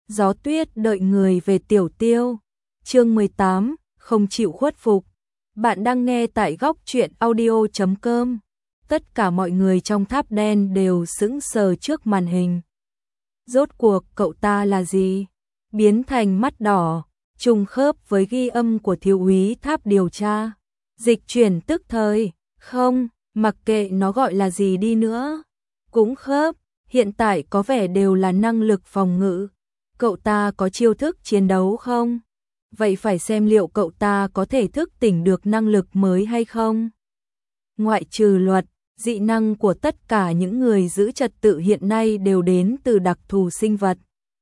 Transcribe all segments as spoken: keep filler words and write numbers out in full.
Gió tuyết đợi người về Tiểu Tiêu. Chương mười tám, không chịu khuất phục. Bạn đang nghe tại góc truyện audio chấm com. Tất cả mọi người trong tháp đen đều sững sờ trước màn hình. Rốt cuộc cậu ta là gì? Biến thành mắt đỏ, trùng khớp với ghi âm của thiếu úy tháp điều tra. Dịch chuyển tức thời, không, mặc kệ nó gọi là gì đi nữa. Cũng khớp, hiện tại có vẻ đều là năng lực phòng ngự. Cậu ta có chiêu thức chiến đấu không? Vậy phải xem liệu cậu ta có thể thức tỉnh được năng lực mới hay không? Ngoại trừ luật, dị năng của tất cả những người giữ trật tự hiện nay đều đến từ đặc thù sinh vật.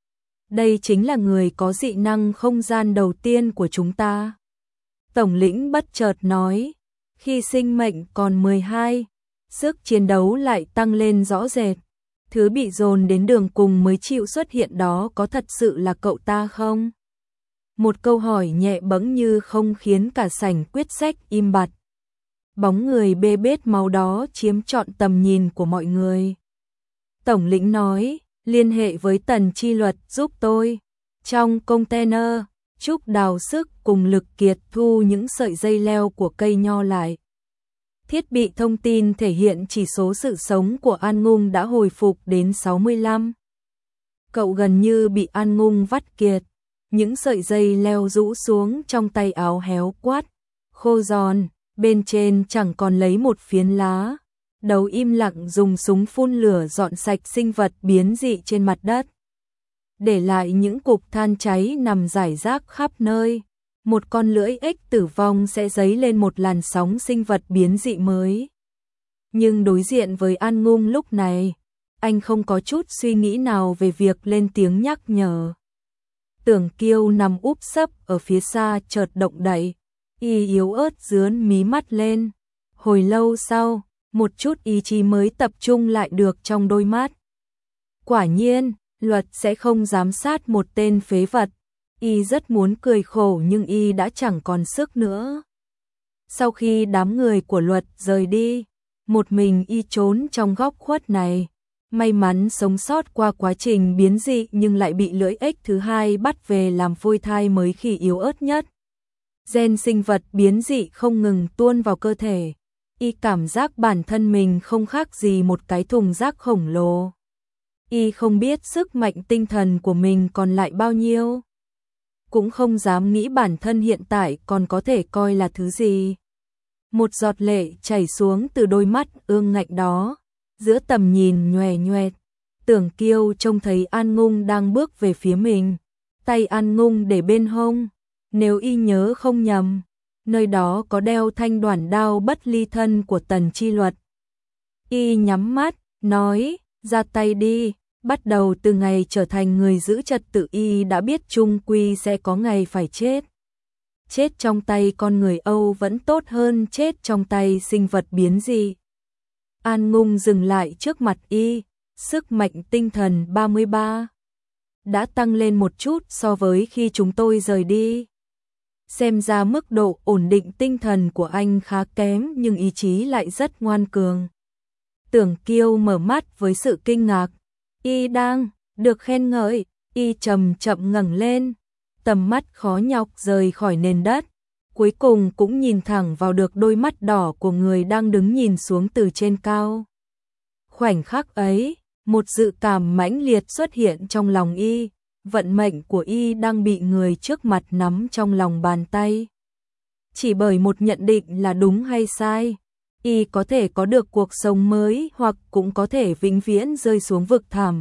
Đây chính là người có dị năng không gian đầu tiên của chúng ta. Tổng lĩnh bất chợt nói, khi sinh mệnh còn mười hai, sức chiến đấu lại tăng lên rõ rệt. Thứ bị dồn đến đường cùng mới chịu xuất hiện đó có thật sự là cậu ta không? Một câu hỏi nhẹ bẫng như không khiến cả sảnh quyết sách im bặt. Bóng người bê bết máu đó chiếm trọn tầm nhìn của mọi người. Tổng lĩnh nói, liên hệ với Tần Chi Luật giúp tôi. Trong container, Trúc đào sức cùng Lực Kiệt thu những sợi dây leo của cây nho lại. Thiết bị thông tin thể hiện chỉ số sự sống của An Ngung đã hồi phục đến sáu mươi lăm. Cậu gần như bị An Ngung vắt kiệt. Những sợi dây leo rũ xuống trong tay áo héo quát, khô giòn, bên trên chẳng còn lấy một phiến lá. Đầu im lặng dùng súng phun lửa dọn sạch sinh vật biến dị trên mặt đất. Để lại những cục than cháy nằm rải rác khắp nơi. Một con lưỡi ếch tử vong sẽ dấy lên một làn sóng sinh vật biến dị mới. Nhưng đối diện với An Ngung lúc này, anh không có chút suy nghĩ nào về việc lên tiếng nhắc nhở. Tưởng Kiêu nằm úp sấp ở phía xa chợt động đậy, y yếu ớt dướn mí mắt lên. Hồi lâu sau, một chút ý chí mới tập trung lại được trong đôi mắt. Quả nhiên, luật sẽ không giám sát một tên phế vật. Y rất muốn cười khổ nhưng y đã chẳng còn sức nữa. Sau khi đám người của luật rời đi, một mình y trốn trong góc khuất này. May mắn sống sót qua quá trình biến dị nhưng lại bị lưỡi ếch thứ hai bắt về làm phôi thai mới khi yếu ớt nhất. Gen sinh vật biến dị không ngừng tuôn vào cơ thể. Y cảm giác bản thân mình không khác gì một cái thùng rác khổng lồ. Y không biết sức mạnh tinh thần của mình còn lại bao nhiêu. Cũng không dám nghĩ bản thân hiện tại còn có thể coi là thứ gì. Một giọt lệ chảy xuống từ đôi mắt ương ngạnh đó, giữa tầm nhìn nhòe nhòe. Tưởng Kiêu trông thấy An Ngung đang bước về phía mình, tay An Ngung để bên hông. Nếu y nhớ không nhầm, nơi đó có đeo thanh đoản đao bất ly thân của Tần Chi Luật. Y nhắm mắt, nói, ra tay đi. Bắt đầu từ ngày trở thành người giữ trật tự y đã biết chung quy sẽ có ngày phải chết. Chết trong tay con người Âu vẫn tốt hơn chết trong tay sinh vật biến dị. An Ngung dừng lại trước mặt y, sức mạnh tinh thần ba mươi ba. Đã tăng lên một chút so với khi chúng tôi rời đi. Xem ra mức độ ổn định tinh thần của anh khá kém nhưng ý chí lại rất ngoan cường. Tưởng Kiêu mở mắt với sự kinh ngạc. Y đang được khen ngợi, y chậm chậm ngẩng lên, tầm mắt khó nhọc rời khỏi nền đất, cuối cùng cũng nhìn thẳng vào được đôi mắt đỏ của người đang đứng nhìn xuống từ trên cao. Khoảnh khắc ấy, một dự cảm mãnh liệt xuất hiện trong lòng y, vận mệnh của y đang bị người trước mặt nắm trong lòng bàn tay. Chỉ bởi một nhận định là đúng hay sai, y có thể có được cuộc sống mới hoặc cũng có thể vĩnh viễn rơi xuống vực thẳm.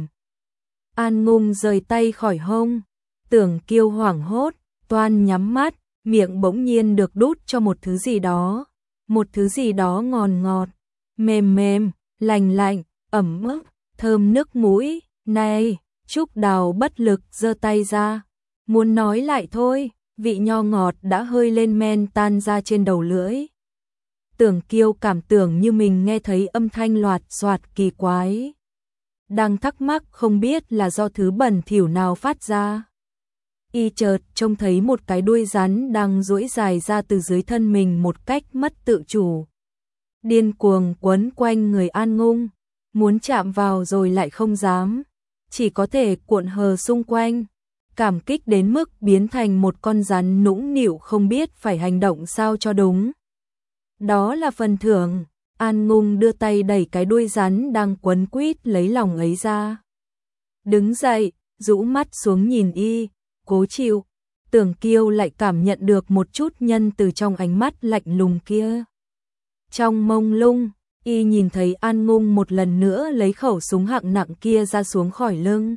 An Ngung rời tay khỏi hông, Tưởng Kiêu hoảng hốt, toan nhắm mắt, miệng bỗng nhiên được đút cho một thứ gì đó, một thứ gì đó ngọt ngọt, mềm mềm, lành lạnh, ẩm ướt, thơm nước mũi. Này, Trúc đào bất lực giơ tay ra, muốn nói lại thôi, vị nho ngọt đã hơi lên men tan ra trên đầu lưỡi. Tưởng Kiêu cảm tưởng như mình nghe thấy âm thanh loạt xoạt kỳ quái. Đang thắc mắc không biết là do thứ bẩn thỉu nào phát ra. Y chợt trông thấy một cái đuôi rắn đang duỗi dài ra từ dưới thân mình một cách mất tự chủ. Điên cuồng quấn quanh người An Ngung, muốn chạm vào rồi lại không dám, chỉ có thể cuộn hờ xung quanh. cảm kích đến mức biến thành một con rắn nũng nịu không biết phải hành động sao cho đúng. Đó là phần thưởng. An Ngung đưa tay đẩy cái đuôi rắn đang quấn quýt lấy lòng ấy ra. Đứng dậy, rũ mắt xuống nhìn y, cố chịu. Tưởng Kiêu lại cảm nhận được một chút nhân từ trong ánh mắt lạnh lùng kia. Trong mông lung, y nhìn thấy An Ngung một lần nữa lấy khẩu súng hạng nặng kia ra xuống khỏi lưng.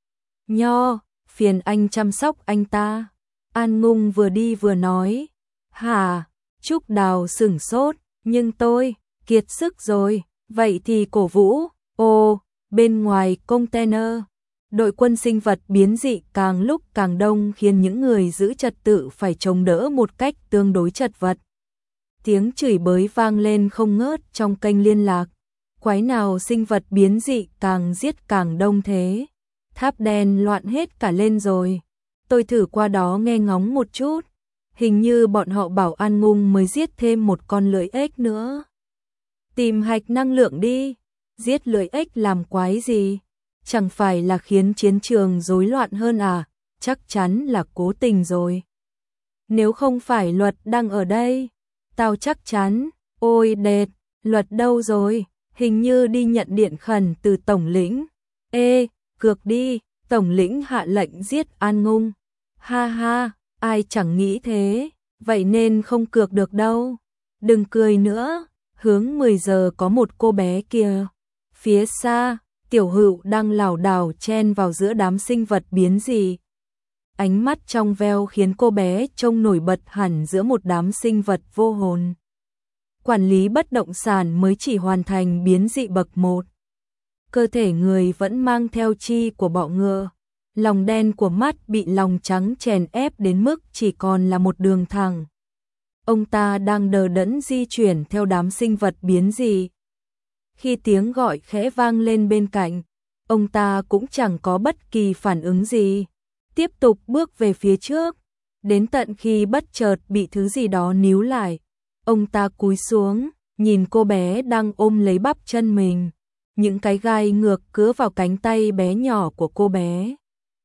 Nho, phiền anh chăm sóc anh ta. An Ngung vừa đi vừa nói. Hả? Trúc Đào sửng sốt, nhưng tôi kiệt sức rồi, vậy thì cổ vũ. Ồ, bên ngoài container, đội quân sinh vật biến dị càng lúc càng đông khiến những người giữ trật tự phải chống đỡ một cách tương đối chật vật. Tiếng chửi bới vang lên không ngớt trong kênh liên lạc. Quái nào sinh vật biến dị càng giết càng đông thế? Tháp đen loạn hết cả lên rồi. Tôi thử qua đó nghe ngóng một chút. Hình như bọn họ bảo An Ngung mới giết thêm một con lưỡi ếch nữa. Tìm hạch năng lượng đi. Giết lưỡi ếch làm quái gì? Chẳng phải là khiến chiến trường rối loạn hơn à? Chắc chắn là cố tình rồi. Nếu không phải Luật đang ở đây, tao chắc chắn. Ôi đệt, Luật đâu rồi? Hình như đi nhận điện khẩn từ Tổng lĩnh. Ê, cược đi, Tổng lĩnh hạ lệnh giết An Ngung. Ha ha, ai chẳng nghĩ thế, vậy nên không cược được đâu. Đừng cười nữa, hướng mười giờ có một cô bé kia. Phía xa, Tiểu Hựu đang lảo đảo chen vào giữa đám sinh vật biến dị. Ánh mắt trong veo khiến cô bé trông nổi bật hẳn giữa một đám sinh vật vô hồn. Quản lý bất động sản mới chỉ hoàn thành biến dị bậc một. Cơ thể người vẫn mang theo chi của bọ ngựa. Lòng đen của mắt bị lòng trắng chèn ép đến mức chỉ còn là một đường thẳng. Ông ta đang đờ đẫn di chuyển theo đám sinh vật biến dị. Khi tiếng gọi khẽ vang lên bên cạnh, ông ta cũng chẳng có bất kỳ phản ứng gì. Tiếp tục bước về phía trước, đến tận khi bất chợt bị thứ gì đó níu lại. Ông ta cúi xuống, nhìn cô bé đang ôm lấy bắp chân mình. Những cái gai ngược cứa vào cánh tay bé nhỏ của cô bé.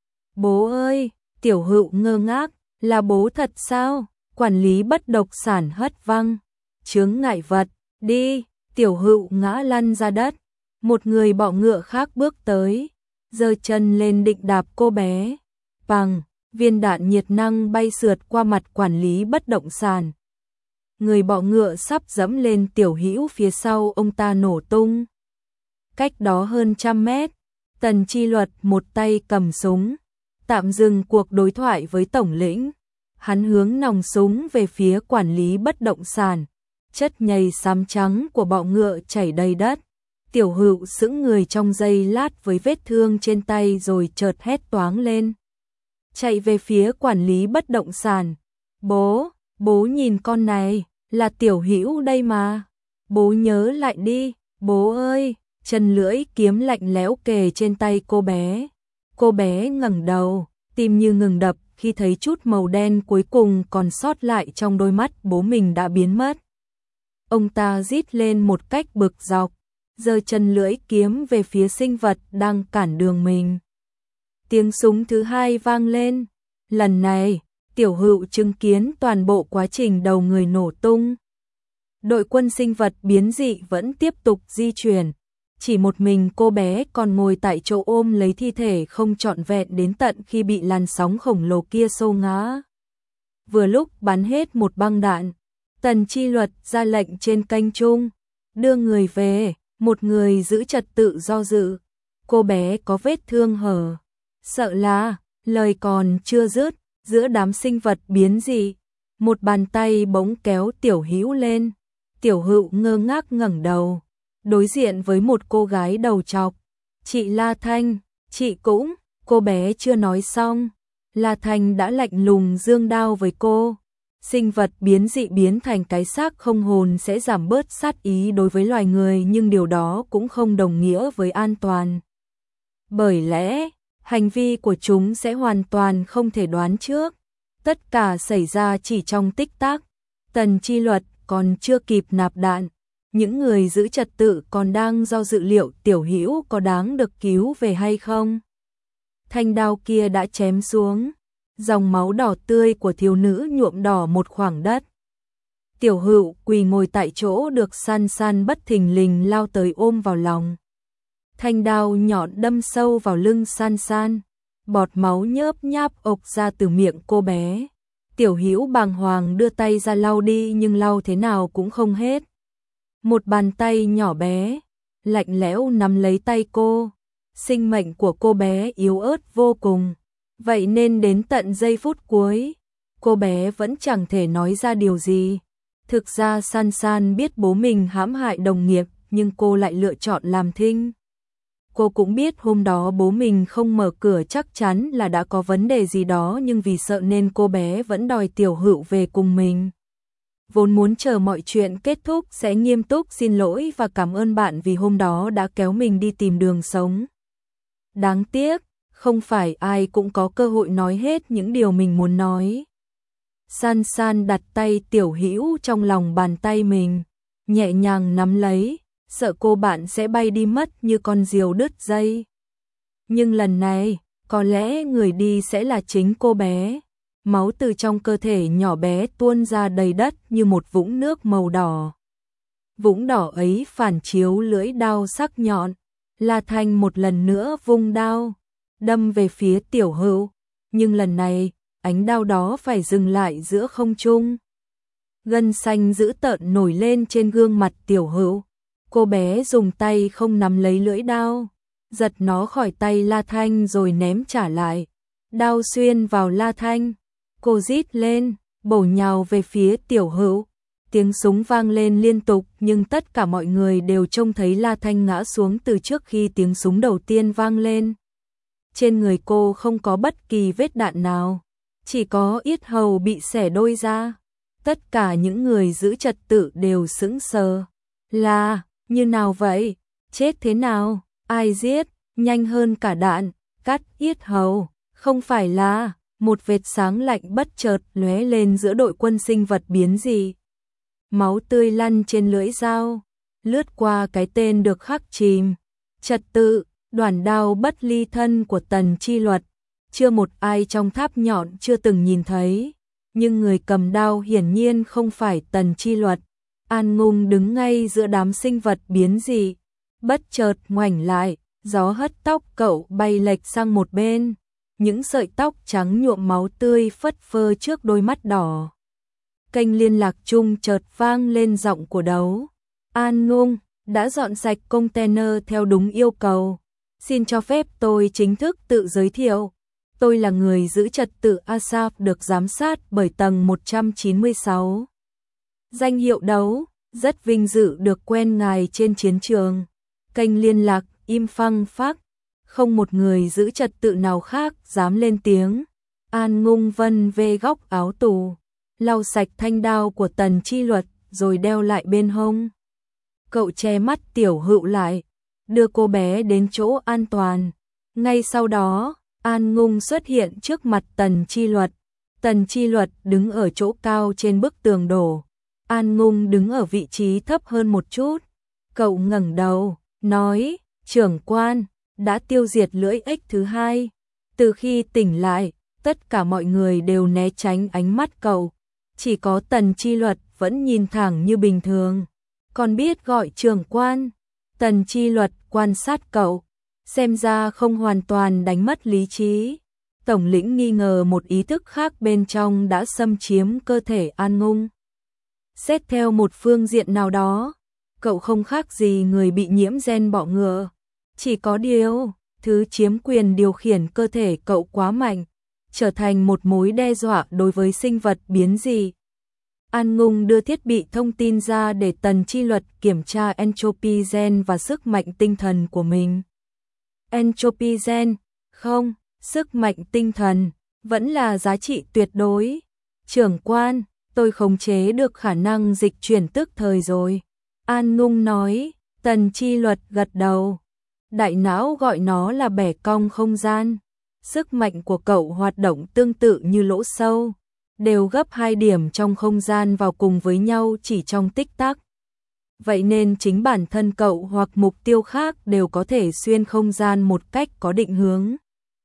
Bố ơi, Tiểu Hựu ngơ ngác, là bố thật sao? Quản lý bất động sản hất văng. Chướng ngại vật, đi, Tiểu Hựu ngã lăn ra đất. Một người bọ ngựa khác bước tới, giơ chân lên định đạp cô bé. Bằng, viên đạn nhiệt năng bay sượt qua mặt quản lý bất động sản. Người bọ ngựa sắp dẫm lên Tiểu Hữu phía sau ông ta nổ tung. Cách đó hơn trăm mét, Tần Chi Luật một tay cầm súng, tạm dừng cuộc đối thoại với Tổng lĩnh. Hắn hướng nòng súng về phía quản lý bất động sản. Chất nhầy xám trắng của bọ ngựa chảy đầy đất. Tiểu Hựu sững người trong giây lát với vết thương trên tay rồi chợt hét toáng lên. Chạy về phía quản lý bất động sản. Bố, bố nhìn con này, là Tiểu Hữu đây mà. Bố nhớ lại đi, bố ơi. Chân lưỡi kiếm lạnh lẽo kề trên tay cô bé. Cô bé ngẩng đầu, tim như ngừng đập khi thấy chút màu đen cuối cùng còn sót lại trong đôi mắt bố mình đã biến mất. Ông ta rít lên một cách bực dọc, giơ chân lưỡi kiếm về phía sinh vật đang cản đường mình. Tiếng súng thứ hai vang lên. Lần này, Tiểu Hựu chứng kiến toàn bộ quá trình đầu người nổ tung. Đội quân sinh vật biến dị vẫn tiếp tục di chuyển. Chỉ một mình cô bé còn ngồi tại chỗ ôm lấy thi thể không trọn vẹn đến tận khi bị làn sóng khổng lồ kia xô ngã. Vừa lúc bắn hết một băng đạn, Tần Chi Luật ra lệnh trên kênh trung, đưa người về. Một người giữ trật tự do dự. Cô bé có vết thương hở. Sợ là, lời còn chưa dứt, giữa đám sinh vật biến dị, một bàn tay bỗng kéo Tiểu Hữu lên. Tiểu Hựu ngơ ngác ngẩng đầu, đối diện với một cô gái đầu trọc. Chị La Thanh, chị cũng, cô bé chưa nói xong. La Thanh đã lạnh lùng giương đao với cô. Sinh vật biến dị biến thành cái xác không hồn sẽ giảm bớt sát ý đối với loài người, nhưng điều đó cũng không đồng nghĩa với an toàn. Bởi lẽ, hành vi của chúng sẽ hoàn toàn không thể đoán trước. Tất cả xảy ra chỉ trong tích tắc. Tần Chi Luật còn chưa kịp nạp đạn. Những người giữ trật tự còn đang do dự liệu Tiểu Hữu có đáng được cứu về hay không. thanh đao kia đã chém xuống, dòng máu đỏ tươi của thiếu nữ nhuộm đỏ một khoảng đất. Tiểu Hữu quỳ ngồi tại chỗ được San San bất thình lình lao tới ôm vào lòng. Thanh đao nhọn đâm sâu vào lưng San San, bọt máu nhớp nháp ộc ra từ miệng cô bé. Tiểu Hữu bàng hoàng đưa tay ra lau đi nhưng lau thế nào cũng không hết. Một bàn tay nhỏ bé, lạnh lẽo nắm lấy tay cô. Sinh mệnh của cô bé yếu ớt vô cùng, vậy nên đến tận giây phút cuối, cô bé vẫn chẳng thể nói ra điều gì. Thực ra San San biết bố mình hãm hại đồng nghiệp, nhưng cô lại lựa chọn làm thinh. Cô cũng biết hôm đó bố mình không mở cửa chắc chắn là đã có vấn đề gì đó, nhưng vì sợ nên cô bé vẫn đòi Tiểu Hữu về cùng mình. Vốn muốn chờ mọi chuyện kết thúc sẽ nghiêm túc xin lỗi và cảm ơn bạn vì hôm đó đã kéo mình đi tìm đường sống. Đáng tiếc, không phải ai cũng có cơ hội nói hết những điều mình muốn nói. San San đặt tay Tiểu Hữu trong lòng bàn tay mình, nhẹ nhàng nắm lấy, sợ cô bạn sẽ bay đi mất như con diều đứt dây. Nhưng lần này, có lẽ người đi sẽ là chính cô bé. Máu từ trong cơ thể nhỏ bé tuôn ra đầy đất như một vũng nước màu đỏ. Vũng đỏ ấy phản chiếu lưỡi đao sắc nhọn. La Thanh một lần nữa vung đao, đâm về phía Tiểu Hữu, nhưng lần này, ánh đao đó phải dừng lại giữa không trung. Gân xanh dữ tợn nổi lên trên gương mặt Tiểu Hữu. Cô bé dùng tay không nắm lấy lưỡi đao, giật nó khỏi tay La Thanh rồi ném trả lại. Đao xuyên vào La Thanh, cô rít lên, bổ nhào về phía Tiểu Hữu. Tiếng súng vang lên liên tục nhưng tất cả mọi người đều trông thấy La Thanh ngã xuống từ trước khi tiếng súng đầu tiên vang lên. Trên người cô không có bất kỳ vết đạn nào, chỉ có yết hầu bị xẻ đôi ra. Tất cả những người giữ trật tự đều sững sờ. Là, như nào vậy? Chết thế nào? Ai giết? Nhanh hơn cả đạn, cắt yết hầu. Không phải là, một vệt sáng lạnh bất chợt lóe lên giữa đội quân sinh vật biến dị. Máu tươi lăn trên lưỡi dao, lướt qua cái tên được khắc chìm. Trật tự, đoản đao bất ly thân của Tần Chi Luật. Chưa một ai trong tháp nhọn chưa từng nhìn thấy, nhưng người cầm đao hiển nhiên không phải Tần Chi Luật. An Ngung đứng ngay giữa đám sinh vật biến dị, bất chợt ngoảnh lại, gió hất tóc cậu bay lệch sang một bên, những sợi tóc trắng nhuộm máu tươi phất phơ trước đôi mắt đỏ. Kênh liên lạc chung chợt vang lên giọng của đấu. An Ngung, đã dọn sạch container theo đúng yêu cầu. Xin cho phép tôi chính thức tự giới thiệu. Tôi là người giữ trật tự Asap được giám sát bởi tầng một trăm chín mươi sáu. Danh hiệu đấu, rất vinh dự được quen ngài trên chiến trường. Kênh liên lạc im phăng phắc, không một người giữ trật tự nào khác dám lên tiếng. An Ngung vân về góc áo tù, lau sạch thanh đao của Tần Chi Luật rồi đeo lại bên hông. Cậu che mắt Tiểu Hữu lại, đưa cô bé đến chỗ an toàn. Ngay sau đó, An Ngung xuất hiện trước mặt Tần Chi Luật. Tần Chi Luật đứng ở chỗ cao trên bức tường đổ. An Ngung đứng ở vị trí thấp hơn một chút. Cậu ngẩng đầu, nói, trưởng quan, đã tiêu diệt lưỡi ếch thứ hai. Từ khi tỉnh lại, tất cả mọi người đều né tránh ánh mắt cậu. Chỉ có Tần Chi Luật vẫn nhìn thẳng như bình thường. Còn biết gọi trưởng quan. Tần Chi Luật quan sát cậu, xem ra không hoàn toàn đánh mất lý trí. Tổng lĩnh nghi ngờ một ý thức khác bên trong đã xâm chiếm cơ thể An Ngung. Xét theo một phương diện nào đó, cậu không khác gì người bị nhiễm gen bọ ngựa. Chỉ có điều, thứ chiếm quyền điều khiển cơ thể cậu quá mạnh, trở thành một mối đe dọa đối với sinh vật biến dị. An Ngung đưa thiết bị thông tin ra để Tần Chi Luật kiểm tra entropy gen và sức mạnh tinh thần của mình. Entropy gen, không, sức mạnh tinh thần, vẫn là giá trị tuyệt đối. Trưởng quan, tôi khống chế được khả năng dịch chuyển tức thời rồi. An Ngung nói. Tần Chi Luật gật đầu. Đại não gọi nó là bẻ cong không gian. Sức mạnh của cậu hoạt động tương tự như lỗ sâu, đều gấp hai điểm trong không gian vào cùng với nhau chỉ trong tích tắc. Vậy nên chính bản thân cậu hoặc mục tiêu khác đều có thể xuyên không gian một cách có định hướng.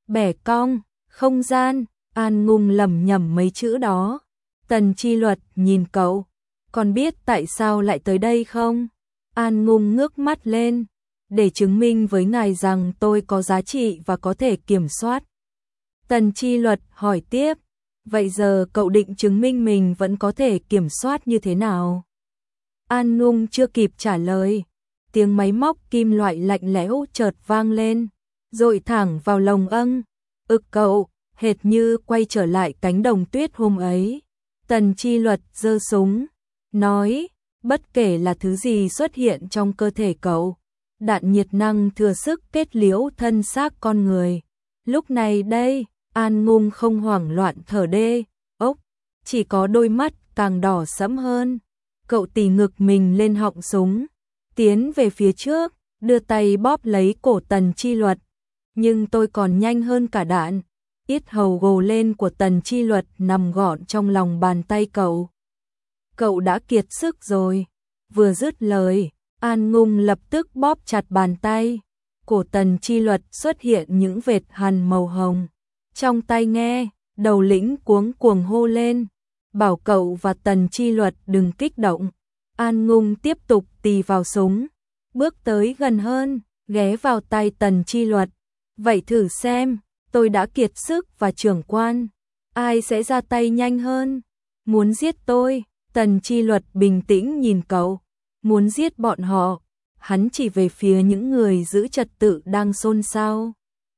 bẻ cong, không gian, An Ngung lẩm nhẩm mấy chữ đó. Tần Chi Luật nhìn cậu, còn biết tại sao lại tới đây không? An Ngung ngước mắt lên, để chứng minh với ngài rằng tôi có giá trị và có thể kiểm soát. Tần Chi Luật hỏi tiếp, vậy giờ cậu định chứng minh mình vẫn có thể kiểm soát như thế nào? An Ngung chưa kịp trả lời, tiếng máy móc kim loại lạnh lẽo chợt vang lên, dội thẳng vào lồng âng. Ực cậu, hệt như quay trở lại cánh đồng tuyết hôm ấy. Tần Chi Luật giơ súng, nói, bất kể là thứ gì xuất hiện trong cơ thể cậu, đạn nhiệt năng thừa sức kết liễu thân xác con người. Lúc này đây, An Ngung không hoảng loạn thở đê, ốc, chỉ có đôi mắt càng đỏ sẫm hơn. Cậu tì ngực mình lên họng súng, tiến về phía trước, đưa tay bóp lấy cổ Tần Chi Luật. Nhưng tôi còn nhanh hơn cả đạn. Yết hầu gồ lên của Tần Chi Luật nằm gọn trong lòng bàn tay cậu. Cậu đã kiệt sức rồi. Vừa dứt lời, An Ngung lập tức bóp chặt bàn tay. Cổ Tần Chi Luật xuất hiện những vệt hằn màu hồng. Trong tai nghe, đầu lĩnh cuống cuồng hô lên, bảo cậu và Tần Chi Luật đừng kích động. An Ngung tiếp tục tì vào súng, bước tới gần hơn, ghé vào tay Tần Chi Luật. Vậy thử xem, tôi đã kiệt sức và trưởng quan, ai sẽ ra tay nhanh hơn? Muốn giết tôi? Tần Chi Luật bình tĩnh nhìn cậu. Muốn giết bọn họ? Hắn chỉ về phía những người giữ trật tự đang xôn xao.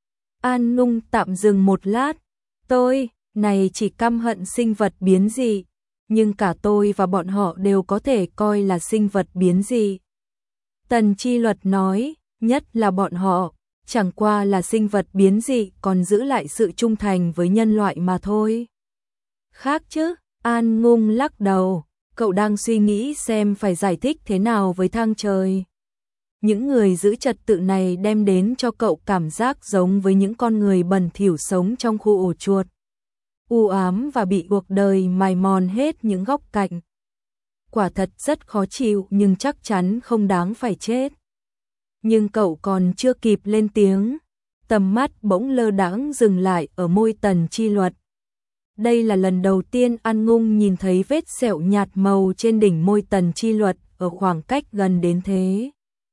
An Ngung tạm dừng một lát. Tôi, này chỉ căm hận sinh vật biến dị, nhưng cả tôi và bọn họ đều có thể coi là sinh vật biến dị. Tần Chi Luật nói, nhất là bọn họ, chẳng qua là sinh vật biến dị còn giữ lại sự trung thành với nhân loại mà thôi. Khác chứ? An Ngung lắc đầu, cậu đang suy nghĩ xem phải giải thích thế nào với thang trời. Những người giữ trật tự này đem đến cho cậu cảm giác giống với những con người bẩn thỉu sống trong khu ổ chuột, u ám và bị cuộc đời mài mòn hết những góc cạnh. Quả thật rất khó chịu nhưng chắc chắn không đáng phải chết. Nhưng cậu còn chưa kịp lên tiếng, tầm mắt bỗng lơ đãng dừng lại ở môi Tần Chi Luật. Đây là lần đầu tiên An Ngung nhìn thấy vết sẹo nhạt màu trên đỉnh môi Tần Chi Luật ở khoảng cách gần đến thế.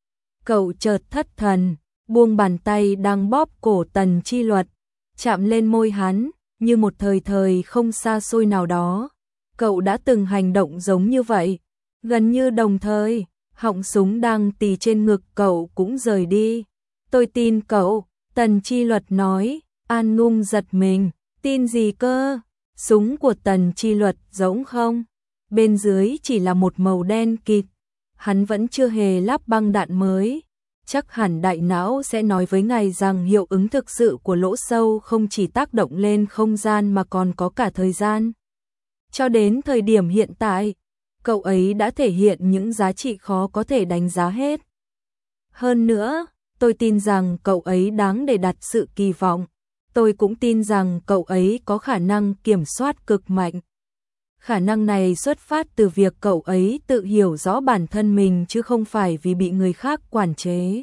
Cậu chợt thất thần, buông bàn tay đang bóp cổ Tần Chi Luật, chạm lên môi hắn, như một thời thời không xa xôi nào đó. Cậu đã từng hành động giống như vậy, gần như đồng thời, họng súng đang tì trên ngực cậu cũng rời đi. Tôi tin cậu, Tần Chi Luật nói. An Ngung giật mình, tin gì cơ? Súng của Tần Chi Luật giống không? Bên dưới chỉ là một màu đen kịt. Hắn vẫn chưa hề lắp băng đạn mới. Chắc hẳn đại não sẽ nói với ngài rằng hiệu ứng thực sự của lỗ sâu không chỉ tác động lên không gian mà còn có cả thời gian. Cho đến thời điểm hiện tại, cậu ấy đã thể hiện những giá trị khó có thể đánh giá hết. Hơn nữa, tôi tin rằng cậu ấy đáng để đặt sự kỳ vọng. Tôi cũng tin rằng cậu ấy có khả năng kiểm soát cực mạnh. Khả năng này xuất phát từ việc cậu ấy tự hiểu rõ bản thân mình chứ không phải vì bị người khác quản chế.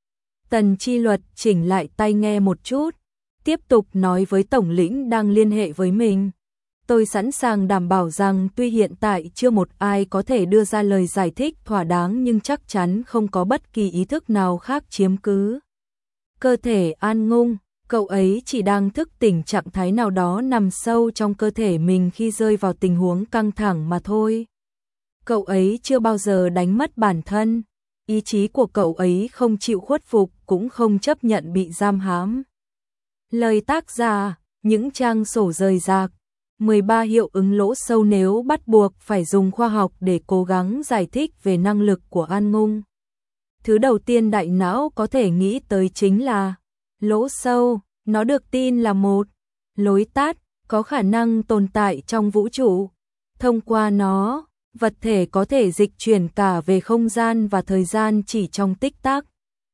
Tần Chi Luật chỉnh lại tai nghe một chút, tiếp tục nói với tổng lĩnh đang liên hệ với mình. Tôi sẵn sàng đảm bảo rằng tuy hiện tại chưa một ai có thể đưa ra lời giải thích thỏa đáng nhưng chắc chắn không có bất kỳ ý thức nào khác chiếm cứ cơ thể An Ngung. Cậu ấy chỉ đang thức tỉnh trạng thái nào đó nằm sâu trong cơ thể mình khi rơi vào tình huống căng thẳng mà thôi. Cậu ấy chưa bao giờ đánh mất bản thân, ý chí của cậu ấy không chịu khuất phục cũng không chấp nhận bị giam hãm. Lời tác giả, những trang sổ rời rạc, mười ba hiệu ứng lỗ sâu nếu bắt buộc phải dùng khoa học để cố gắng giải thích về năng lực của An Ngung. Thứ đầu tiên đại não có thể nghĩ tới chính là lỗ sâu. Nó được tin là một lối tắt có khả năng tồn tại trong vũ trụ. Thông qua nó, vật thể có thể dịch chuyển cả về không gian và thời gian chỉ trong tích tắc.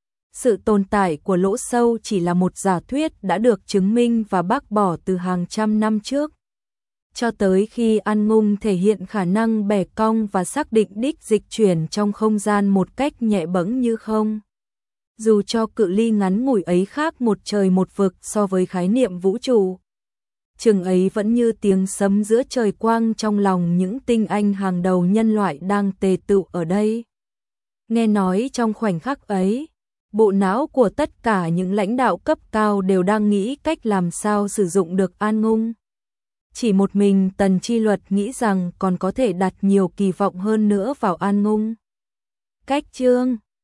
Sự tồn tại của lỗ sâu chỉ là một giả thuyết đã được chứng minh và bác bỏ từ hàng trăm năm trước. Cho tới khi An Ngung thể hiện khả năng bẻ cong và xác định đích dịch chuyển trong không gian một cách nhẹ bẫng như không. dù cho cự ly ngắn ngủi ấy khác một trời một vực so với khái niệm vũ trụ. Chừng ấy vẫn như tiếng sấm giữa trời quang trong lòng những tinh anh hàng đầu nhân loại đang tề tựu ở đây. Nghe nói trong khoảnh khắc ấy, bộ não của tất cả những lãnh đạo cấp cao đều đang nghĩ cách làm sao sử dụng được An Ngung. Chỉ một mình Tần Chi Luật nghĩ rằng còn có thể đặt nhiều kỳ vọng hơn nữa vào An Ngung. Cách chương